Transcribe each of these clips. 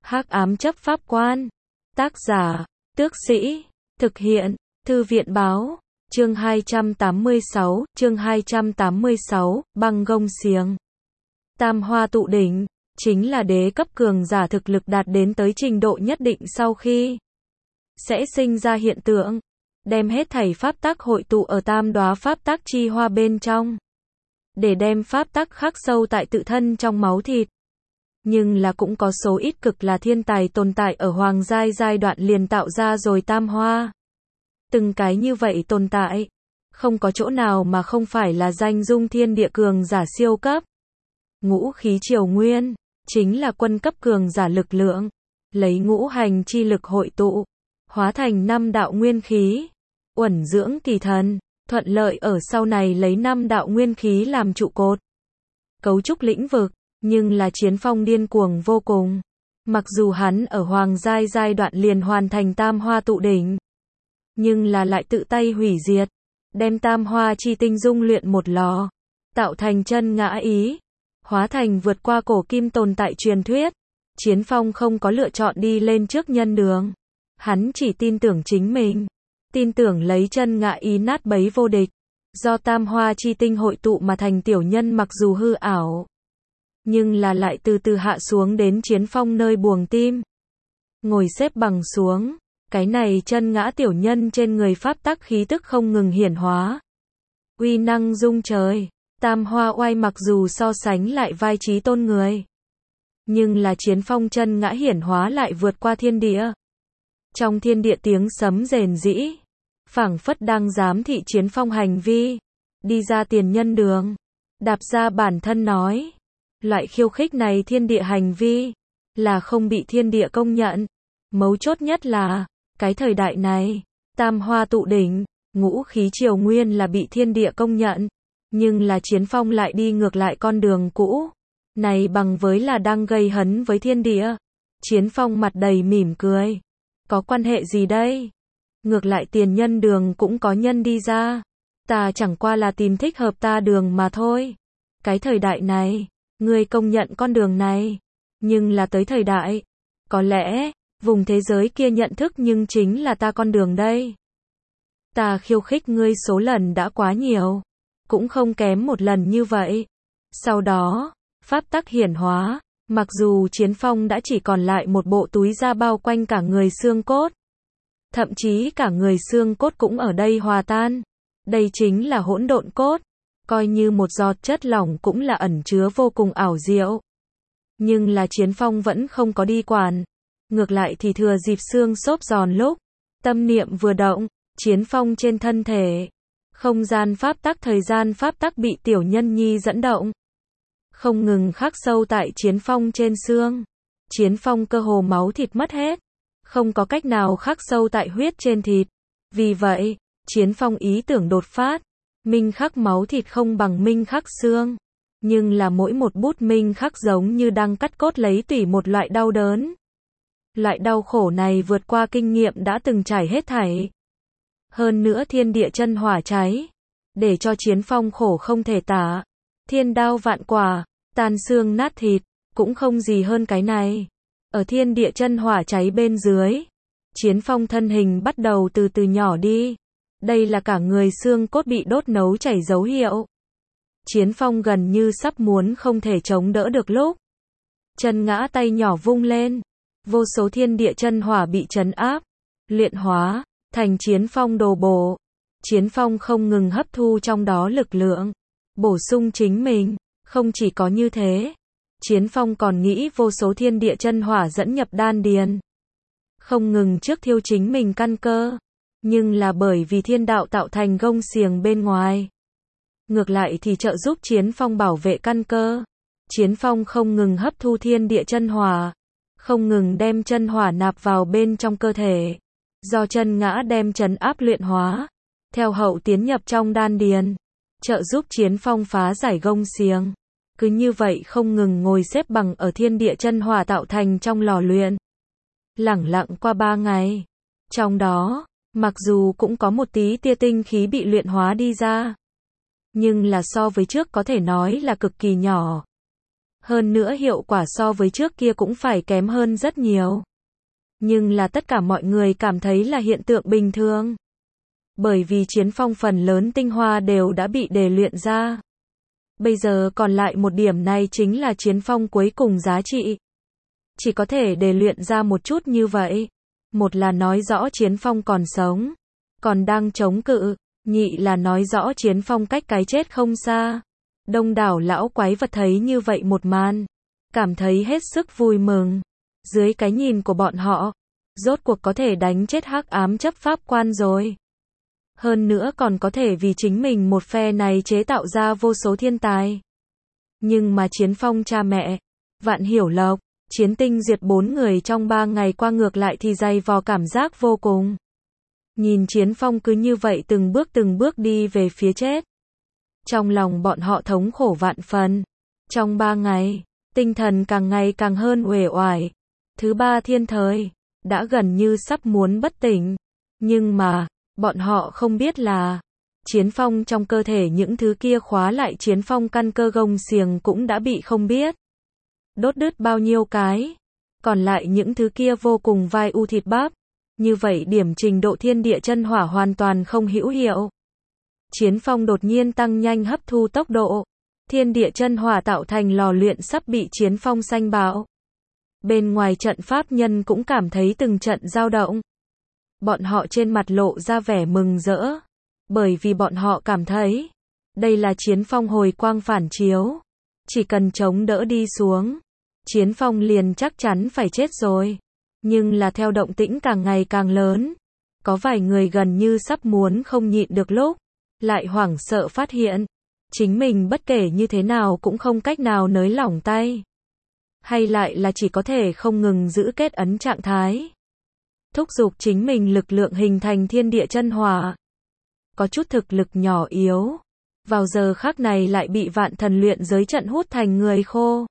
Hắc ám chấp pháp quan. Tác giả, Tước Sĩ. Thực hiện, Thư viện báo. Chương 286, băng gông xiềng. Tam hoa tụ đỉnh, chính là đế cấp cường giả thực lực đạt đến tới trình độ nhất định sau khi sẽ sinh ra hiện tượng, đem hết thảy pháp tắc hội tụ ở tam đóa pháp tắc chi hoa bên trong, để đem pháp tắc khắc sâu tại tự thân trong máu thịt. Nhưng là cũng có số ít cực là thiên tài tồn tại ở hoàng giai đoạn liền tạo ra rồi tam hoa. Từng cái như vậy tồn tại, không có chỗ nào mà không phải là danh dung thiên địa cường giả siêu cấp. Ngũ khí triều nguyên, chính là quân cấp cường giả lực lượng, lấy ngũ hành chi lực hội tụ, hóa thành 5 đạo nguyên khí, uẩn dưỡng kỳ thần, thuận lợi ở sau này lấy 5 đạo nguyên khí làm trụ cột, cấu trúc lĩnh vực, nhưng là Chiến Phong điên cuồng vô cùng. Mặc dù hắn ở hoàng giai đoạn liền hoàn thành tam hoa tụ đỉnh, nhưng là lại tự tay hủy diệt, đem tam hoa chi tinh dung luyện một lò, tạo thành chân ngã ý, hóa thành vượt qua cổ kim tồn tại truyền thuyết. Chiến Phong không có lựa chọn đi lên trước nhân đường, hắn chỉ tin tưởng chính mình, tin tưởng lấy chân ngã ý nát bấy vô địch, do tam hoa chi tinh hội tụ mà thành tiểu nhân mặc dù hư ảo, nhưng là lại từ từ hạ xuống đến Chiến Phong nơi buồng tim, ngồi xếp bằng xuống. Cái này chân ngã tiểu nhân trên người pháp tắc khí tức không ngừng hiển hóa, uy năng rung trời. Tam hoa oai mặc dù so sánh lại vai trí tôn người, nhưng là Chiến Phong chân ngã hiển hóa lại vượt qua thiên địa. Trong thiên địa tiếng sấm rền rĩ, phảng phất đang giám thị Chiến Phong hành vi, đi ra tiền nhân đường, đạp ra bản thân nói. Loại khiêu khích này thiên địa hành vi, là không bị thiên địa công nhận. Mấu chốt nhất là, cái thời đại này, tam hoa tụ đỉnh, ngũ khí triều nguyên là bị thiên địa công nhận. Nhưng là Chiến Phong lại đi ngược lại con đường cũ. Này bằng với là đang gây hấn với thiên địa. Chiến Phong mặt đầy mỉm cười. Có quan hệ gì đây? Ngược lại tiền nhân đường cũng có nhân đi ra. Ta chẳng qua là tìm thích hợp ta đường mà thôi. Cái thời đại này, ngươi công nhận con đường này. Nhưng là tới thời đại, có lẽ, vùng thế giới kia nhận thức nhưng chính là ta con đường đây. Ta khiêu khích ngươi số lần đã quá nhiều, cũng không kém một lần như vậy. Sau đó, pháp tắc hiển hóa, mặc dù Chiến Phong đã chỉ còn lại một bộ túi da bao quanh cả người xương cốt. Thậm chí cả người xương cốt cũng ở đây hòa tan. Đây chính là hỗn độn cốt. Coi như một giọt chất lỏng cũng là ẩn chứa vô cùng ảo diệu. Nhưng là Chiến Phong vẫn không có đi quản. Ngược lại thì thừa dịp xương xốp giòn lúc, tâm niệm vừa động, Chiến Phong trên thân thể, không gian pháp tắc thời gian pháp tắc bị tiểu nhân nhi dẫn động, không ngừng khắc sâu tại Chiến Phong trên xương. Chiến Phong cơ hồ máu thịt mất hết, không có cách nào khắc sâu tại huyết trên thịt. Vì vậy, Chiến Phong ý tưởng đột phát, minh khắc máu thịt không bằng minh khắc xương, nhưng là mỗi một bút minh khắc giống như đang cắt cốt lấy tủy một loại đau đớn. Loại đau khổ này vượt qua kinh nghiệm đã từng trải hết thảy. Hơn nữa thiên địa chân hỏa cháy, để cho Chiến Phong khổ không thể tả. Thiên đao vạn quả, tan xương nát thịt, cũng không gì hơn cái này. Ở thiên địa chân hỏa cháy bên dưới, Chiến Phong thân hình bắt đầu từ từ nhỏ đi. Đây là cả người xương cốt bị đốt nấu chảy dấu hiệu. Chiến Phong gần như sắp muốn không thể chống đỡ được lúc. Chân ngã tay nhỏ vung lên. Vô số thiên địa chân hỏa bị trấn áp, luyện hóa, thành Chiến Phong đồ bổ. Chiến Phong không ngừng hấp thu trong đó lực lượng, bổ sung chính mình. Không chỉ có như thế, Chiến Phong còn nghĩ vô số thiên địa chân hỏa dẫn nhập đan điền, không ngừng trước thiêu chính mình căn cơ. Nhưng là bởi vì thiên đạo tạo thành gông xiềng bên ngoài, ngược lại thì trợ giúp Chiến Phong bảo vệ căn cơ. Chiến Phong không ngừng hấp thu thiên địa chân hỏa, không ngừng đem chân hỏa nạp vào bên trong cơ thể, do chân ngã đem trấn áp luyện hóa, theo hậu tiến nhập trong đan điền, trợ giúp Chiến Phong phá giải gông xiềng. Cứ như vậy không ngừng ngồi xếp bằng ở thiên địa chân hỏa tạo thành trong lò luyện. Lẳng lặng qua 3 ngày, trong đó, mặc dù cũng có một tí tia tinh khí bị luyện hóa đi ra, nhưng là so với trước có thể nói là cực kỳ nhỏ. Hơn nữa hiệu quả so với trước kia cũng phải kém hơn rất nhiều. Nhưng là tất cả mọi người cảm thấy là hiện tượng bình thường. Bởi vì chiến phong phần lớn tinh hoa đều đã bị đề luyện ra. Bây giờ còn lại một điểm này chính là chiến phong cuối cùng giá trị. Chỉ có thể đề luyện ra một chút như vậy. Một là nói rõ chiến phong còn sống, còn đang chống cự. Nhị là nói rõ chiến phong cách cái chết không xa. Đông đảo lão quái vật thấy như vậy một màn, cảm thấy hết sức vui mừng. Dưới cái nhìn của bọn họ, rốt cuộc có thể đánh chết hắc ám chấp pháp quan rồi. Hơn nữa còn có thể vì chính mình một phe này chế tạo ra vô số thiên tài. Nhưng mà chiến phong cha mẹ, Vạn Hiểu Lộc, Chiến Tinh diệt 4 người trong 3 ngày qua ngược lại thì dày vò cảm giác vô cùng. Nhìn chiến phong cứ như vậy từng bước đi về phía chết. Trong lòng bọn họ thống khổ vạn phần. Trong 3 ngày, tinh thần càng ngày càng hơn uể oải. Thứ 3 thiên thời, đã gần như sắp muốn bất tỉnh. Nhưng mà, bọn họ không biết là, chiến phong trong cơ thể những thứ kia khóa lại chiến phong căn cơ gông xiềng cũng đã bị không biết. Đốt đứt bao nhiêu cái. Còn lại những thứ kia vô cùng vai u thịt bắp. Như vậy điểm trình độ thiên địa chân hỏa hoàn toàn không hữu hiệu. Chiến phong đột nhiên tăng nhanh hấp thu tốc độ. Thiên địa chân hỏa tạo thành lò luyện sắp bị chiến phong xanh bạo. Bên ngoài trận pháp nhân cũng cảm thấy từng trận dao động. Bọn họ trên mặt lộ ra vẻ mừng rỡ. Bởi vì bọn họ cảm thấy, đây là chiến phong hồi quang phản chiếu. Chỉ cần chống đỡ đi xuống, chiến phong liền chắc chắn phải chết rồi. Nhưng là theo động tĩnh càng ngày càng lớn, có vài người gần như sắp muốn không nhịn được lúc, lại hoảng sợ phát hiện, chính mình bất kể như thế nào cũng không cách nào nới lỏng tay. Hay lại là chỉ có thể không ngừng giữ kết ấn trạng thái. Thúc giục chính mình lực lượng hình thành thiên địa chân hỏa. Có chút thực lực nhỏ yếu. Vào giờ khắc này lại bị vạn thần luyện giới trận hút thành người khô.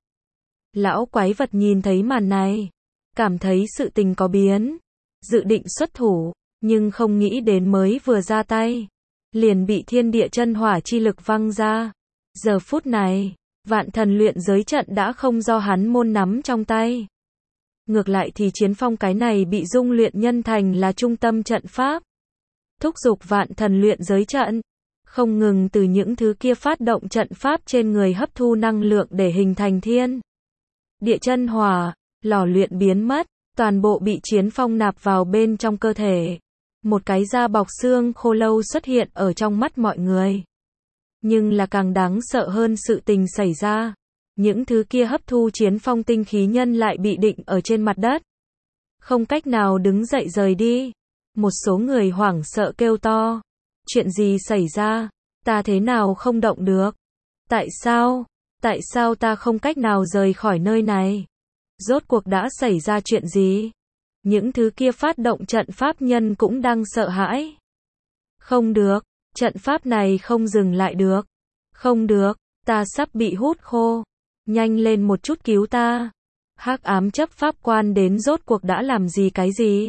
Lão quái vật nhìn thấy màn này. Cảm thấy sự tình có biến. Dự định xuất thủ. Nhưng không nghĩ đến mới vừa ra tay. Liền bị thiên địa chân hỏa chi lực văng ra. Giờ phút này, vạn thần luyện giới trận đã không do hắn môn nắm trong tay. Ngược lại thì chiến phong cái này bị dung luyện nhân thành là trung tâm trận pháp. Thúc giục vạn thần luyện giới trận. Không ngừng từ những thứ kia phát động trận pháp trên người hấp thu năng lượng để hình thành thiên địa chân hỏa, lò luyện biến mất, toàn bộ bị chiến phong nạp vào bên trong cơ thể. Một cái da bọc xương khô lâu xuất hiện ở trong mắt mọi người. Nhưng là càng đáng sợ hơn sự tình xảy ra. Những thứ kia hấp thu chiến phong tinh khí nhân lại bị định ở trên mặt đất. Không cách nào đứng dậy rời đi. Một số người hoảng sợ kêu to. Chuyện gì xảy ra? Ta thế nào không động được? Tại sao? Tại sao ta không cách nào rời khỏi nơi này? Rốt cuộc đã xảy ra chuyện gì? Những thứ kia phát động trận pháp nhân cũng đang sợ hãi. Không được, trận pháp này không dừng lại được. Không được, ta sắp bị hút khô. Nhanh lên một chút cứu ta. Hắc ám chấp pháp quan đến rốt cuộc đã làm gì cái gì?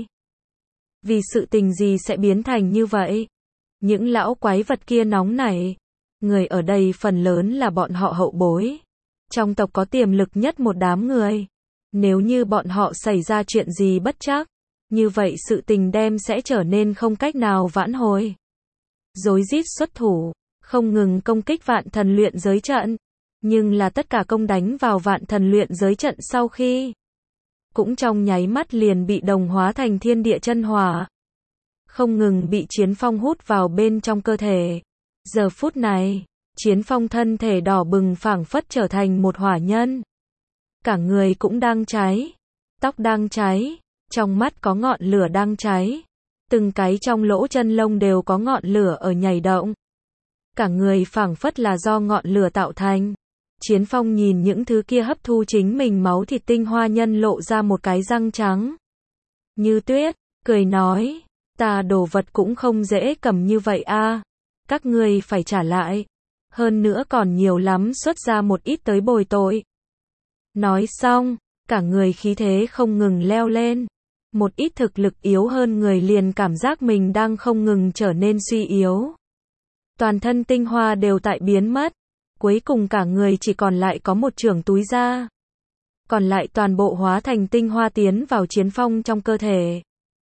Vì sự tình gì sẽ biến thành như vậy? Những lão quái vật kia nóng nảy. Người ở đây phần lớn là bọn họ hậu bối. Trong tộc có tiềm lực nhất một đám người. Nếu như bọn họ xảy ra chuyện gì bất trắc, như vậy sự tình đem sẽ trở nên không cách nào vãn hồi. Rối rít xuất thủ, không ngừng công kích vạn thần luyện giới trận. Nhưng là tất cả công đánh vào vạn thần luyện giới trận sau khi cũng trong nháy mắt liền bị đồng hóa thành thiên địa chân hỏa. Không ngừng bị chiến phong hút vào bên trong cơ thể. Giờ phút này, chiến phong thân thể đỏ bừng phảng phất trở thành một hỏa nhân. Cả người cũng đang cháy. Tóc đang cháy. Trong mắt có ngọn lửa đang cháy. Từng cái trong lỗ chân lông đều có ngọn lửa ở nhảy động. Cả người phảng phất là do ngọn lửa tạo thành. Chiến phong nhìn những thứ kia hấp thu chính mình máu thịt tinh hoa nhân lộ ra một cái răng trắng như tuyết, cười nói, ta đồ vật cũng không dễ cầm như vậy a, các ngươi phải trả lại. Hơn nữa còn nhiều lắm, xuất ra một ít tới bồi tội. Nói xong, cả người khí thế không ngừng leo lên. Một ít thực lực yếu hơn người liền cảm giác mình đang không ngừng trở nên suy yếu. Toàn thân tinh hoa đều tại biến mất. Cuối cùng cả người chỉ còn lại có một chưởng túi da. Còn lại toàn bộ hóa thành tinh hoa tiến vào Chiến Phong trong cơ thể.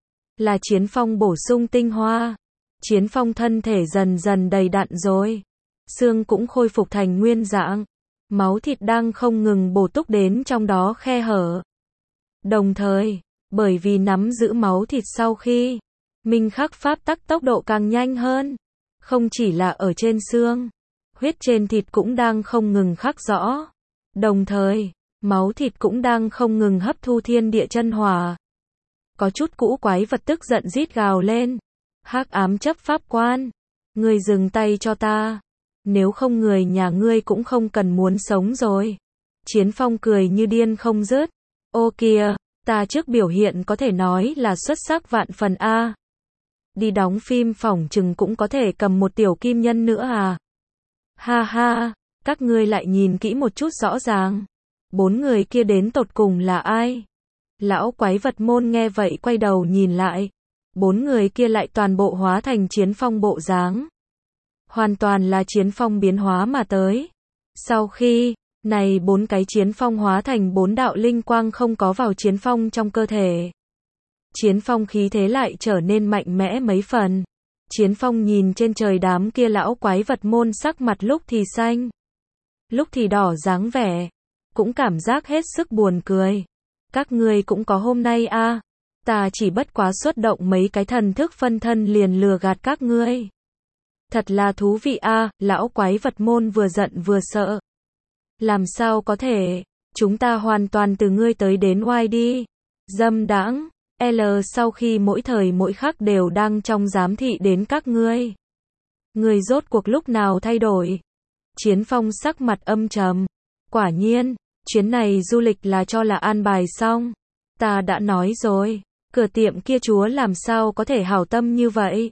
Là Chiến Phong bổ sung tinh hoa. Chiến Phong thân thể dần dần đầy đặn rồi. Xương cũng khôi phục thành nguyên dạng. Máu thịt đang không ngừng bổ túc đến trong đó khe hở. Đồng thời, bởi vì nắm giữ máu thịt sau khi minh khắc pháp tắc tốc độ càng nhanh hơn. Không chỉ là ở trên xương, huyết trên thịt cũng đang không ngừng khắc rõ. Đồng thời, máu thịt cũng đang không ngừng hấp thu thiên địa chân hỏa. Có chút cũ quái vật tức giận rít gào lên. Hắc ám chấp pháp quan, ngươi dừng tay cho ta. Nếu không người nhà ngươi cũng không cần muốn sống rồi. Chiến Phong cười như điên không dứt. Ô kìa, ta trước biểu hiện có thể nói là xuất sắc vạn phần a. Đi đóng phim phỏng chừng cũng có thể cầm một tiểu kim nhân nữa à. Ha ha, các ngươi lại nhìn kỹ một chút rõ ràng. 4 người kia đến tột cùng là ai? Lão quái vật môn nghe vậy quay đầu nhìn lại. 4 người kia lại toàn bộ hóa thành Chiến Phong bộ dáng. Hoàn toàn là Chiến Phong biến hóa mà tới. Sau khi, này 4 cái Chiến Phong hóa thành 4 đạo linh quang không có vào Chiến Phong trong cơ thể. Chiến Phong khí thế lại trở nên mạnh mẽ mấy phần. Chiến Phong nhìn trên trời đám kia lão quái vật môn sắc mặt lúc thì xanh, lúc thì đỏ dáng vẻ. Cũng cảm giác hết sức buồn cười. Các ngươi cũng có hôm nay a. Ta chỉ bất quá xuất động mấy cái thần thức phân thân liền lừa gạt các ngươi. Thật là thú vị a, lão quái vật môn vừa giận vừa sợ. Làm sao có thể, chúng ta hoàn toàn từ ngươi tới đến oai đi. Dâm đãng, L sau khi mỗi thời mỗi khắc đều đang trong giám thị đến các ngươi. Ngươi rốt cuộc lúc nào thay đổi? Chiến Phong sắc mặt âm trầm. Quả nhiên, chuyến này du lịch là cho là an bài xong. Ta đã nói rồi, cửa tiệm kia chúa làm sao có thể hảo tâm như vậy.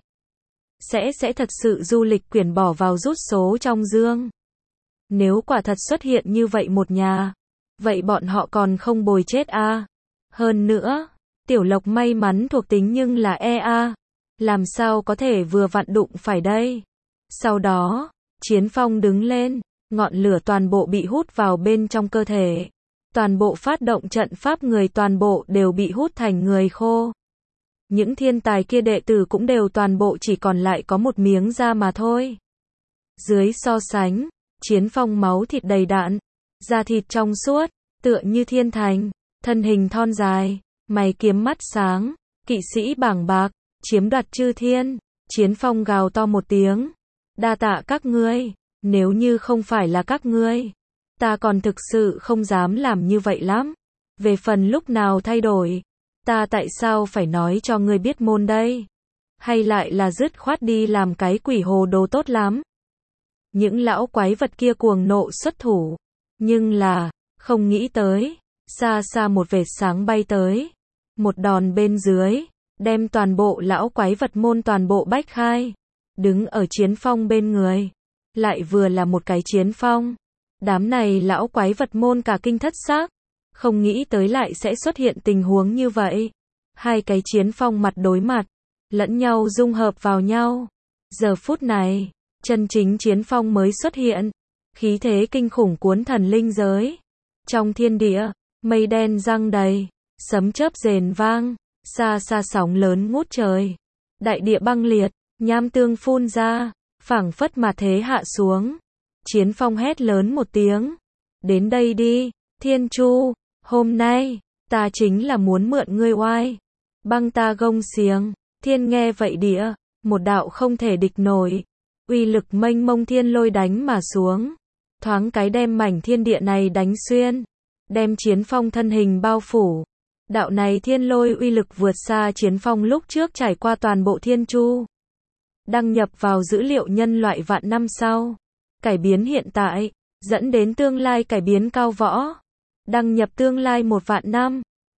Sẽ thật sự du lịch quyển bỏ vào rút số trong dương. Nếu quả thật xuất hiện như vậy một nhà, vậy bọn họ còn không bồi chết a. Hơn nữa, Tiểu Lộc may mắn thuộc tính nhưng là EA. Làm sao có thể vừa vặn đụng phải đây. Sau đó, Chiến Phong đứng lên, ngọn lửa toàn bộ bị hút vào bên trong cơ thể. Toàn bộ phát động trận pháp người toàn bộ đều bị hút thành người khô. Những thiên tài kia đệ tử cũng đều toàn bộ chỉ còn lại có một miếng da mà thôi. Dưới so sánh, Chiến Phong máu thịt đầy đặn, da thịt trong suốt, tựa như thiên thành, thân hình thon dài, mày kiếm mắt sáng, kỵ sĩ bảng bạc, chiếm đoạt chư thiên. Chiến Phong gào to một tiếng. Đa tạ các ngươi, nếu như không phải là các ngươi, ta còn thực sự không dám làm như vậy lắm. Về phần lúc nào thay đổi, ta tại sao phải nói cho ngươi biết môn đây? Hay lại là dứt khoát đi làm cái quỷ hồ đồ tốt lắm? Những lão quái vật kia cuồng nộ xuất thủ, nhưng là, không nghĩ tới, xa xa một vệt sáng bay tới, một đòn bên dưới, đem toàn bộ lão quái vật môn toàn bộ bách khai, đứng ở Chiến Phong bên người, lại vừa là một cái Chiến Phong. Đám này lão quái vật môn cả kinh thất xác, không nghĩ tới lại sẽ xuất hiện tình huống như vậy. Hai cái Chiến Phong mặt đối mặt, lẫn nhau dung hợp vào nhau. Giờ phút này, chân chính Chiến Phong mới xuất hiện, khí thế kinh khủng cuốn thần linh giới. Trong thiên địa, mây đen giăng đầy, sấm chớp rền vang, xa xa sóng lớn ngút trời. Đại địa băng liệt, nham tương phun ra, phảng phất mà thế hạ xuống. Chiến Phong hét lớn một tiếng. Đến đây đi, Thiên Chu, hôm nay, ta chính là muốn mượn ngươi oai. Băng ta gông xiềng, thiên nghe vậy địa, một đạo không thể địch nổi. Uy lực mênh mông thiên lôi đánh mà xuống. Thoáng cái đem mảnh thiên địa này đánh xuyên. Đem Chiến Phong thân hình bao phủ. Đạo này thiên lôi uy lực vượt xa Chiến Phong lúc trước trải qua toàn bộ Thiên Chu. Đăng nhập vào dữ liệu nhân loại vạn năm sau. Cải biến hiện tại, dẫn đến tương lai cải biến cao võ. Đăng nhập tương lai 1 vạn năm.